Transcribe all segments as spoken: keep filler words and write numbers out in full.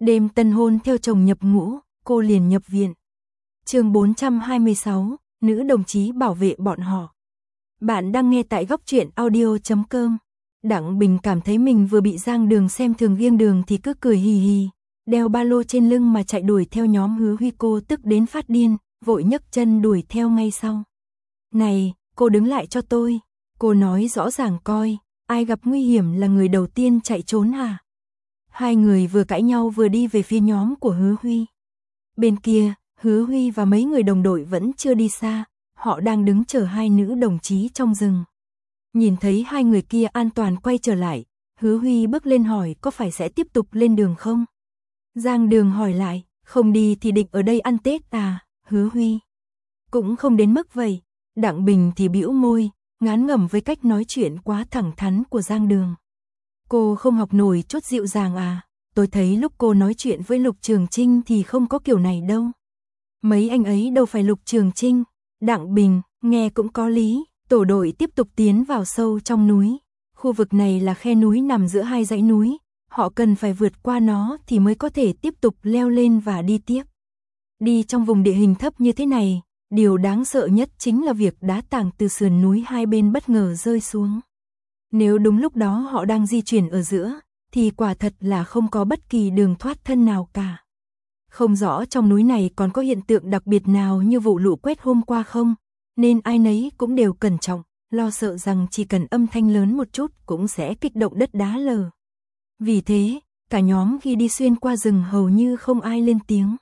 Đêm tân hôn theo chồng nhập ngũ, cô liền nhập viện. Chương bốn trăm hai mươi sáu, nữ đồng chí bảo vệ bọn họ. Bạn đang nghe tại góc truyện audio chấm com. Đặng Bình cảm thấy mình vừa bị Giang Đường xem thường nghiêng đường thì cứ cười hì hì, đeo ba lô trên lưng mà chạy đuổi theo nhóm Hứa Huy. Cô tức đến phát điên, vội nhấc chân đuổi theo ngay sau. Này, cô đứng lại cho tôi. Cô nói rõ ràng coi, ai gặp nguy hiểm là người đầu tiên chạy trốn hả? Hai người vừa cãi nhau vừa đi về phía nhóm của Hứa Huy. Bên kia, Hứa Huy và mấy người đồng đội vẫn chưa đi xa, họ đang đứng chờ hai nữ đồng chí trong rừng. Nhìn thấy hai người kia an toàn quay trở lại, Hứa Huy bước lên hỏi có phải sẽ tiếp tục lên đường không? Giang Đường hỏi lại, không đi thì định ở đây ăn Tết à? Hứa Huy cũng không đến mức vậy. Đặng Bình thì bĩu môi, ngán ngẩm với cách nói chuyện quá thẳng thắn của Giang Đường. Cô không học nổi chút dịu dàng à? Tôi thấy lúc cô nói chuyện với Lục Trường Trinh thì không có kiểu này đâu. Mấy anh ấy đâu phải Lục Trường Trinh. Đặng Bình, nghe cũng có lý. Tổ đội tiếp tục tiến vào sâu trong núi. Khu vực này là khe núi nằm giữa hai dãy núi. Họ cần phải vượt qua nó thì mới có thể tiếp tục leo lên và đi tiếp. Đi trong vùng địa hình thấp như thế này, điều đáng sợ nhất chính là việc đá tảng từ sườn núi hai bên bất ngờ rơi xuống. Nếu đúng lúc đó họ đang di chuyển ở giữa, thì quả thật là không có bất kỳ đường thoát thân nào cả. Không rõ trong núi này còn có hiện tượng đặc biệt nào như vụ lũ quét hôm qua không, nên ai nấy cũng đều cẩn trọng, lo sợ rằng chỉ cần âm thanh lớn một chút cũng sẽ kích động đất đá lở. Vì thế, cả nhóm khi đi xuyên qua rừng hầu như không ai lên tiếng.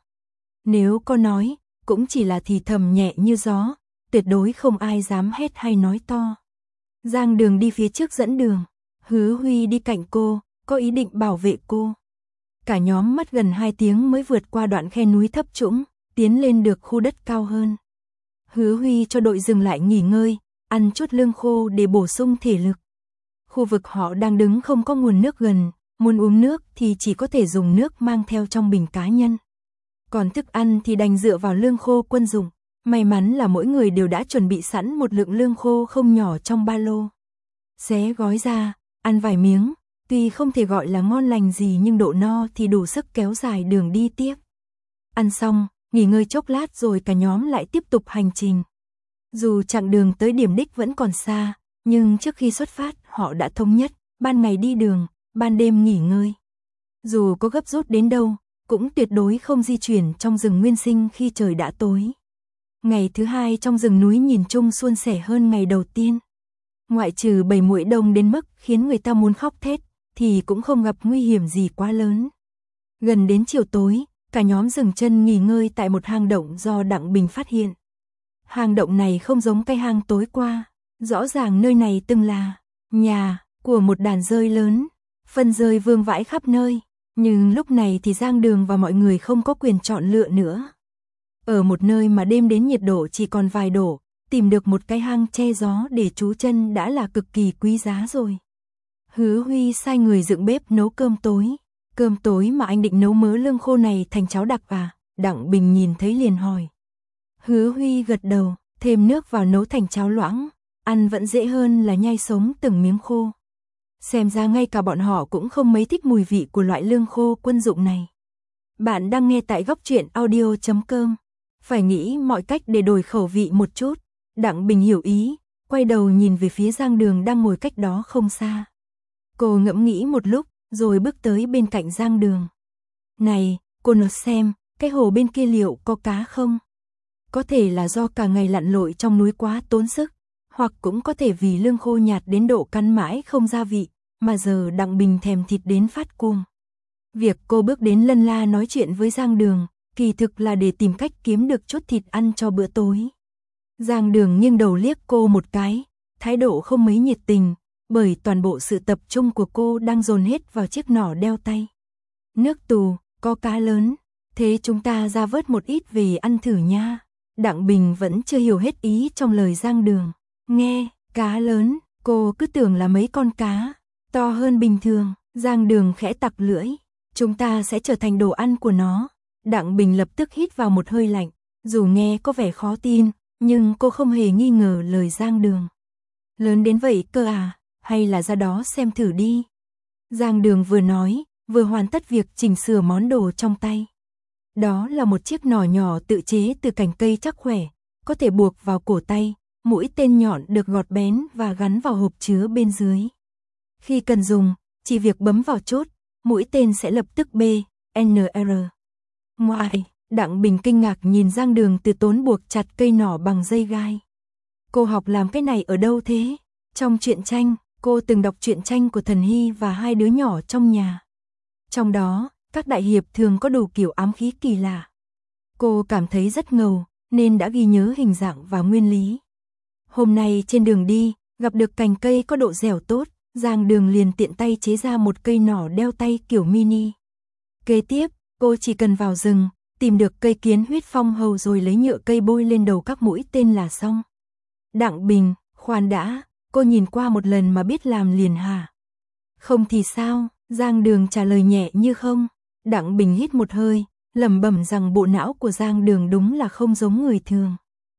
Nếu có nói, cũng chỉ là thì thầm nhẹ như gió, tuyệt đối không ai dám hét hay nói to. Giang Đường đi phía trước dẫn đường, Hứa Huy đi cạnh cô, có ý định bảo vệ cô. Cả nhóm mất gần hai tiếng mới vượt qua đoạn khe núi thấp trũng, tiến lên được khu đất cao hơn. Hứa Huy cho đội dừng lại nghỉ ngơi, ăn chút lương khô để bổ sung thể lực. Khu vực họ đang đứng không có nguồn nước gần, muốn uống nước thì chỉ có thể dùng nước mang theo trong bình cá nhân. Còn thức ăn thì đành dựa vào lương khô quân dụng. May mắn là mỗi người đều đã chuẩn bị sẵn một lượng lương khô không nhỏ trong ba lô. Xé gói ra, ăn vài miếng, tuy không thể gọi là ngon lành gì nhưng độ no thì đủ sức kéo dài đường đi tiếp. Ăn xong, nghỉ ngơi chốc lát rồi cả nhóm lại tiếp tục hành trình. Dù chặng đường tới điểm đích vẫn còn xa, nhưng trước khi xuất phát họ đã thống nhất, ban ngày đi đường, ban đêm nghỉ ngơi. Dù có gấp rút đến đâu, cũng tuyệt đối không di chuyển trong rừng nguyên sinh khi trời đã tối. Ngày thứ hai trong rừng núi nhìn chung suôn sẻ hơn ngày đầu tiên. Ngoại trừ bầy muỗi đông đến mức khiến người ta muốn khóc thét, thì cũng không gặp nguy hiểm gì quá lớn. Gần đến chiều tối, cả nhóm dừng chân nghỉ ngơi tại một hang động do Đặng Bình phát hiện. Hang động này không giống cái hang tối qua, rõ ràng nơi này từng là nhà của một đàn dơi lớn, phân dơi vương vãi khắp nơi, nhưng lúc này thì Giang Đường và mọi người không có quyền chọn lựa nữa. Ở một nơi mà đêm đến nhiệt độ chỉ còn vài độ, tìm được một cái hang che gió để trú chân đã là cực kỳ quý giá rồi. Hứa Huy sai người dựng bếp nấu cơm tối. Cơm tối mà anh định nấu mớ lương khô này thành cháo đặc à? Đặng Bình nhìn thấy liền hỏi. Hứa Huy gật đầu, thêm nước vào nấu thành cháo loãng, ăn vẫn dễ hơn là nhai sống từng miếng khô. Xem ra ngay cả bọn họ cũng không mấy thích mùi vị của loại lương khô quân dụng này. Bạn đang nghe tại góc truyện audio chấm com. Phải nghĩ mọi cách để đổi khẩu vị một chút. Đặng Bình hiểu ý, quay đầu nhìn về phía Giang Đường đang ngồi cách đó không xa. Cô ngẫm nghĩ một lúc, rồi bước tới bên cạnh Giang Đường. Này, cô nói xem, cái hồ bên kia liệu có cá không? Có thể là do cả ngày lặn lội trong núi quá tốn sức, hoặc cũng có thể vì lương khô nhạt đến độ cắn mãi không gia vị, mà giờ Đặng Bình thèm thịt đến phát cuồng. Việc cô bước đến lân la nói chuyện với Giang Đường, kỳ thực là để tìm cách kiếm được chút thịt ăn cho bữa tối. Giang Đường nghiêng đầu liếc cô một cái, thái độ không mấy nhiệt tình, bởi toàn bộ sự tập trung của cô đang dồn hết vào chiếc nỏ đeo tay. Nước tù, có cá lớn, thế chúng ta ra vớt một ít về ăn thử nha. Đặng Bình vẫn chưa hiểu hết ý trong lời Giang Đường. Nghe, cá lớn, cô cứ tưởng là mấy con cá, to hơn bình thường. Giang Đường khẽ tặc lưỡi, chúng ta sẽ trở thành đồ ăn của nó. Đặng Bình lập tức hít vào một hơi lạnh, dù nghe có vẻ khó tin, nhưng cô không hề nghi ngờ lời Giang Đường. Lớn đến vậy cơ à, hay là ra đó xem thử đi. Giang Đường vừa nói, vừa hoàn tất việc chỉnh sửa món đồ trong tay. Đó là một chiếc nỏ nhỏ tự chế từ cành cây chắc khỏe, có thể buộc vào cổ tay, mũi tên nhọn được gọt bén và gắn vào hộp chứa bên dưới. Khi cần dùng, chỉ việc bấm vào chốt, mũi tên sẽ lập tức B, N R. Ngoài, Đặng Bình kinh ngạc nhìn Giang Đường từ tốn buộc chặt cây nỏ bằng dây gai. Cô học làm cái này ở đâu thế? Trong truyện tranh, cô từng đọc truyện tranh của Thần Hy và hai đứa nhỏ trong nhà. Trong đó, các đại hiệp thường có đủ kiểu ám khí kỳ lạ. Cô cảm thấy rất ngầu, nên đã ghi nhớ hình dạng và nguyên lý. Hôm nay trên đường đi, gặp được cành cây có độ dẻo tốt, Giang Đường liền tiện tay chế ra một cây nỏ đeo tay kiểu mini. Kế tiếp, cô chỉ cần vào rừng, tìm được cây kiến huyết phong hầu rồi lấy nhựa cây bôi lên đầu các mũi tên là xong. Đặng Bình, khoan đã, cô nhìn qua một lần mà biết làm liền hả? Không thì sao? Giang Đường trả lời nhẹ như không. Đặng Bình hít một hơi, lẩm bẩm rằng bộ não của Giang Đường đúng là không giống người thường.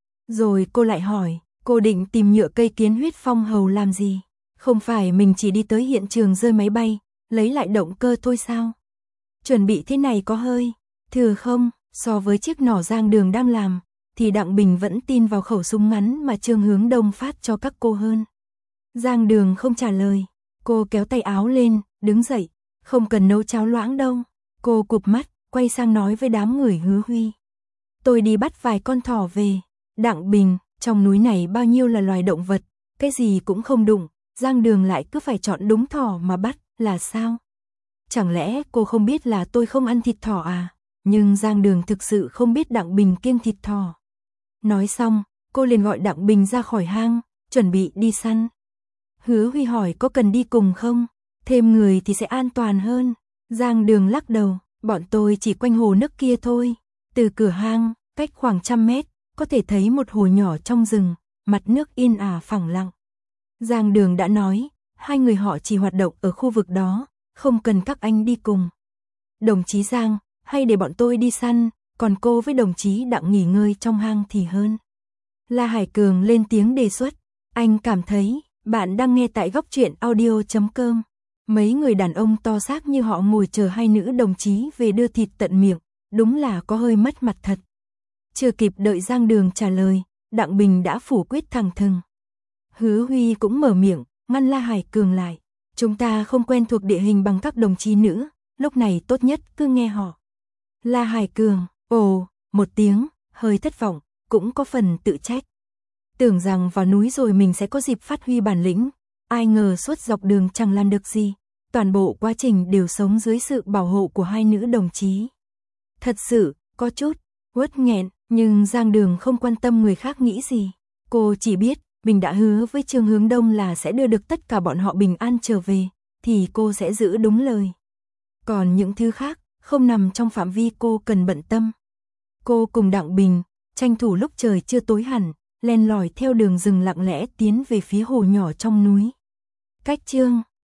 Rồi cô lại hỏi, cô định tìm nhựa cây kiến huyết phong hầu làm gì? Không phải mình chỉ đi tới hiện trường rơi máy bay, lấy lại động cơ thôi sao? Chuẩn bị thế này có hơi thừa không? So với chiếc nỏ Giang Đường đang làm, thì Đặng Bình vẫn tin vào khẩu súng ngắn mà Trương Hướng Đông phát cho các cô hơn. Giang Đường không trả lời, cô kéo tay áo lên, đứng dậy, không cần nấu cháo loãng đâu. Cô cụp mắt, quay sang nói với đám người Hứa Huy. Tôi đi bắt vài con thỏ về. Đặng Bình, trong núi này bao nhiêu là loài động vật, cái gì cũng không đụng, Giang Đường lại cứ phải chọn đúng thỏ mà bắt, là sao? Chẳng lẽ cô không biết là tôi không ăn thịt thỏ à? Nhưng Giang Đường thực sự không biết Đặng Bình kiêng thịt thỏ. Nói xong, cô liền gọi Đặng Bình ra khỏi hang, chuẩn bị đi săn. Hứa Huy hỏi có cần đi cùng không? Thêm người thì sẽ an toàn hơn. Giang Đường lắc đầu, bọn tôi chỉ quanh hồ nước kia thôi. Từ cửa hang, cách khoảng trăm mét, có thể thấy một hồ nhỏ trong rừng, mặt nước yên ả phẳng lặng. Giang Đường đã nói, hai người họ chỉ hoạt động ở khu vực đó, không cần các anh đi cùng. Đồng chí Giang, hay để bọn tôi đi săn, còn cô với đồng chí Đặng nghỉ ngơi trong hang thì hơn. La Hải Cường lên tiếng đề xuất, anh cảm thấy, bạn đang nghe tại góc truyện audio chấm com. Mấy người đàn ông to xác như họ ngồi chờ hai nữ đồng chí về đưa thịt tận miệng, đúng là có hơi mất mặt thật. Chưa kịp đợi Giang Đường trả lời, Đặng Bình đã phủ quyết thẳng thừng. Hứa Huy cũng mở miệng, ngăn La Hải Cường lại. Chúng ta không quen thuộc địa hình bằng các đồng chí nữ, lúc này tốt nhất cứ nghe họ. La Hải Cường, ồ, một tiếng, hơi thất vọng, cũng có phần tự trách. Tưởng rằng vào núi rồi mình sẽ có dịp phát huy bản lĩnh, ai ngờ suốt dọc đường chẳng làm được gì, toàn bộ quá trình đều sống dưới sự bảo hộ của hai nữ đồng chí. Thật sự, có chút uất nghẹn, nhưng Giang Đường không quan tâm người khác nghĩ gì. Cô chỉ biết, mình đã hứa với Trương Hướng Đông là sẽ đưa được tất cả bọn họ bình an trở về, thì cô sẽ giữ đúng lời. Còn những thứ khác, không nằm trong phạm vi cô cần bận tâm. Cô cùng Đặng Bình, tranh thủ lúc trời chưa tối hẳn, len lỏi theo đường rừng lặng lẽ tiến về phía hồ nhỏ trong núi. Cách Trương